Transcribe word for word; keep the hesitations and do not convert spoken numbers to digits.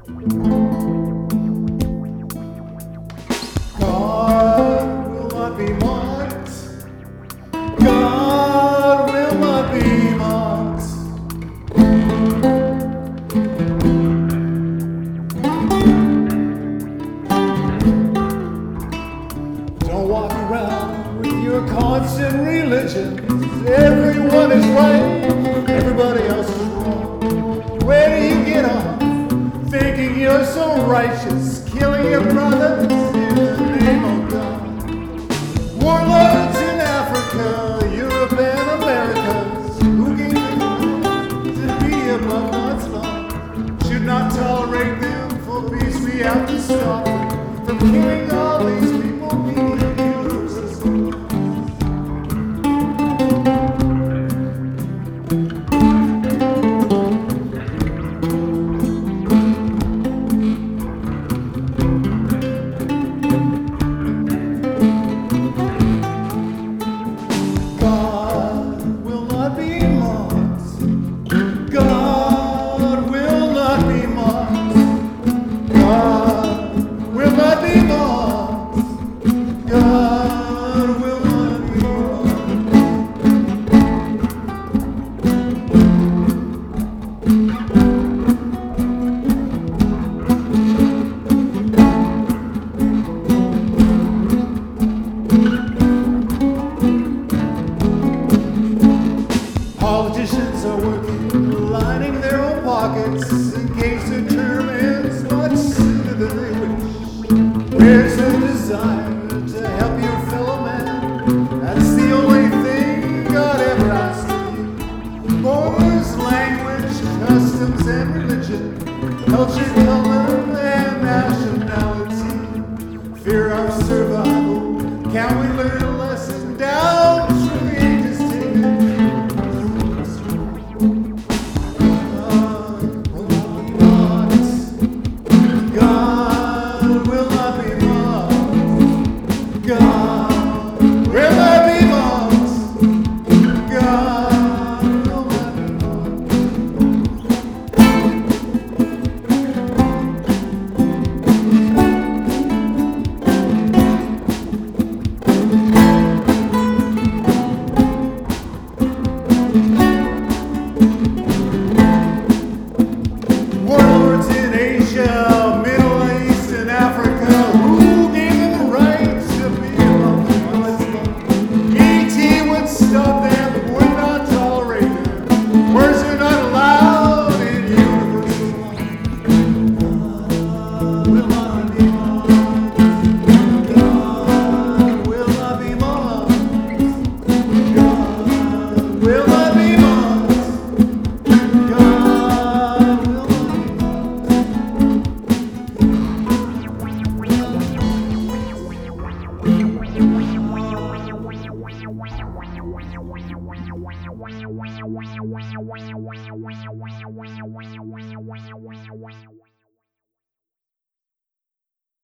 God will not be mocked. God will not be mocked. Don't walk around with your constant religion. Everyone is right, everybody else is wrong. Where do you get off thinking you're so righteous, killing your brothers in the name of God? Warlords in Africa, Europe and Americas, who gave them to be above God's law, should not tolerate them. For peace we have to stop them from killing all these people. Politicians are working, lining their own pockets in case the term ends much sooner than they wish. Where's the desire to help your fellow man? That's the only thing God ever asked of you. Borders, language, customs, and religion, culture, color, and nationality. Fear our survival. Can we learn a lesson down through the ages taken? Warlords in Asia, Middle East, and Africa, who gave them the right to be among God's law? E T would stop them, would not tolerate them. Words are not allowed in universal law. God will not be mocked. God will not be mocked. God will not be mocked. God will Wow.